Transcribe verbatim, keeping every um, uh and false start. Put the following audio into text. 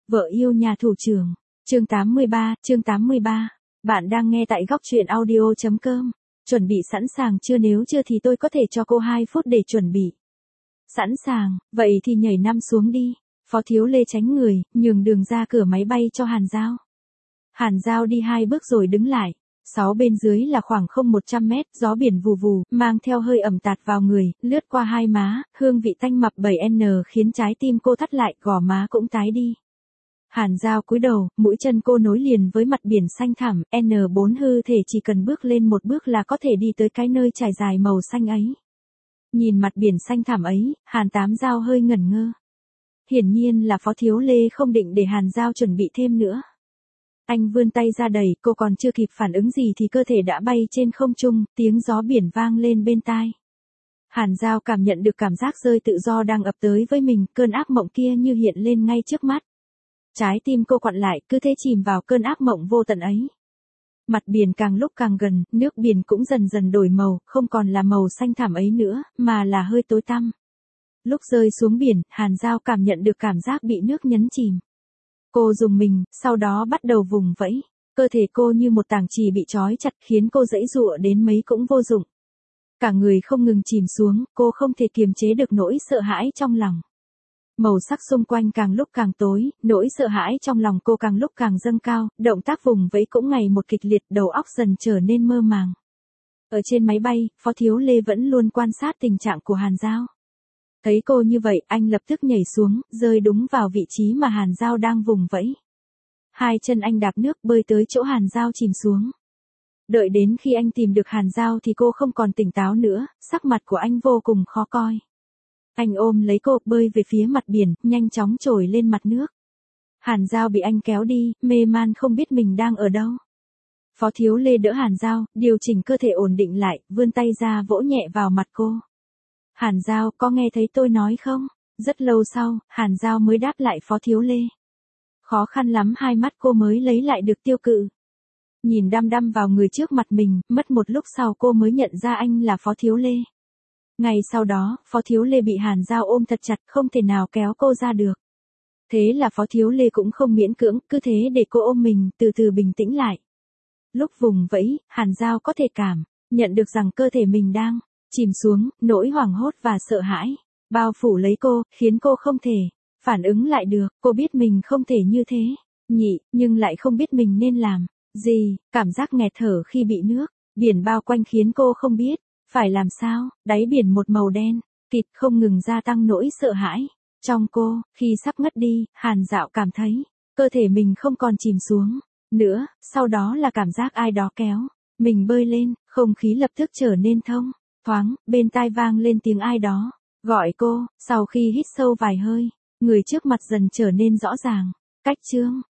Vợ yêu nhà thủ trưởng. Chương tám mươi ba, chương tám mươi ba. Bạn đang nghe tại góc truyện audio chấm com. Chuẩn bị sẵn sàng chưa, nếu chưa thì tôi có thể cho cô hai phút để chuẩn bị. Sẵn sàng, vậy thì nhảy năm xuống đi. Phó Thiếu Lê tránh người, nhường đường ra cửa máy bay cho Hàn Giao. Hàn Giao đi hai bước rồi đứng lại. Sáu bên dưới là khoảng không một trăm mét, gió biển vù vù, mang theo hơi ẩm tạt vào người, lướt qua hai má, hương vị tanh mập bảy N khiến trái tim cô thắt lại, gò má cũng tái đi. Hàn Giao cúi đầu, mũi chân cô nối liền với mặt biển xanh thẳm, N bốn hư thể chỉ cần bước lên một bước là có thể đi tới cái nơi trải dài màu xanh ấy. Nhìn mặt biển xanh thẳm ấy, Hàn Tám Giao hơi ngẩn ngơ. Hiển nhiên là Phó Thiếu Lê không định để Hàn Giao chuẩn bị thêm nữa. Anh vươn tay ra đẩy, cô còn chưa kịp phản ứng gì thì cơ thể đã bay trên không trung, tiếng gió biển vang lên bên tai. Hàn Giao cảm nhận được cảm giác rơi tự do đang ập tới với mình, cơn ác mộng kia như hiện lên ngay trước mắt. Trái tim cô quặn lại, cứ thế chìm vào cơn ác mộng vô tận ấy. Mặt biển càng lúc càng gần, nước biển cũng dần dần đổi màu, không còn là màu xanh thẳm ấy nữa, mà là hơi tối tăm. Lúc rơi xuống biển, Hàn Giao cảm nhận được cảm giác bị nước nhấn chìm. Cô rùng mình, sau đó bắt đầu vùng vẫy. Cơ thể cô như một tảng chì bị trói chặt khiến cô giãy giụa đến mấy cũng vô dụng. Cả người không ngừng chìm xuống, cô không thể kiềm chế được nỗi sợ hãi trong lòng. Màu sắc xung quanh càng lúc càng tối, nỗi sợ hãi trong lòng cô càng lúc càng dâng cao, động tác vùng vẫy cũng ngày một kịch liệt, đầu óc dần trở nên mơ màng. Ở trên máy bay, Phó Thiếu Lê vẫn luôn quan sát tình trạng của Hàn Giao. Thấy cô như vậy, anh lập tức nhảy xuống, rơi đúng vào vị trí mà Hàn Giao đang vùng vẫy. Hai chân anh đạp nước bơi tới chỗ Hàn Giao chìm xuống. Đợi đến khi anh tìm được Hàn Giao thì cô không còn tỉnh táo nữa, sắc mặt của anh vô cùng khó coi. Anh ôm lấy cô, bơi về phía mặt biển, nhanh chóng trồi lên mặt nước. Hàn Giao bị anh kéo đi, mê man không biết mình đang ở đâu. Phó Thiếu Lê đỡ Hàn Giao, điều chỉnh cơ thể ổn định lại, vươn tay ra vỗ nhẹ vào mặt cô. Hàn Giao, có nghe thấy tôi nói không? Rất lâu sau, Hàn Giao mới đáp lại Phó Thiếu Lê. Khó khăn lắm hai mắt cô mới lấy lại được tiêu cự. Nhìn đăm đăm vào người trước mặt mình, mất một lúc sau cô mới nhận ra anh là Phó Thiếu Lê. Ngày sau đó, Phó Thiếu Lê bị Hàn Giao ôm thật chặt, không thể nào kéo cô ra được. Thế là Phó Thiếu Lê cũng không miễn cưỡng, cứ thế để cô ôm mình, từ từ bình tĩnh lại. Lúc vùng vẫy, Hàn Giao có thể cảm nhận được rằng cơ thể mình đang chìm xuống, nỗi hoảng hốt và sợ hãi bao phủ lấy cô, khiến cô không thể phản ứng lại được. Cô biết mình không thể như thế nhỉ, nhưng lại không biết mình nên làm gì. Cảm giác nghẹt thở khi bị nước biển bao quanh khiến cô không biết phải làm sao. Đáy biển một màu đen kịt không ngừng gia tăng nỗi sợ hãi trong cô. Khi sắp ngất đi, Hàn Dạo cảm thấy cơ thể mình không còn chìm xuống nữa, sau đó là cảm giác ai đó kéo mình bơi lên, không khí lập tức trở nên thông thoáng, bên tai vang lên tiếng ai đó gọi cô. Sau khi hít sâu vài hơi, người trước mặt dần trở nên rõ ràng. Cách chương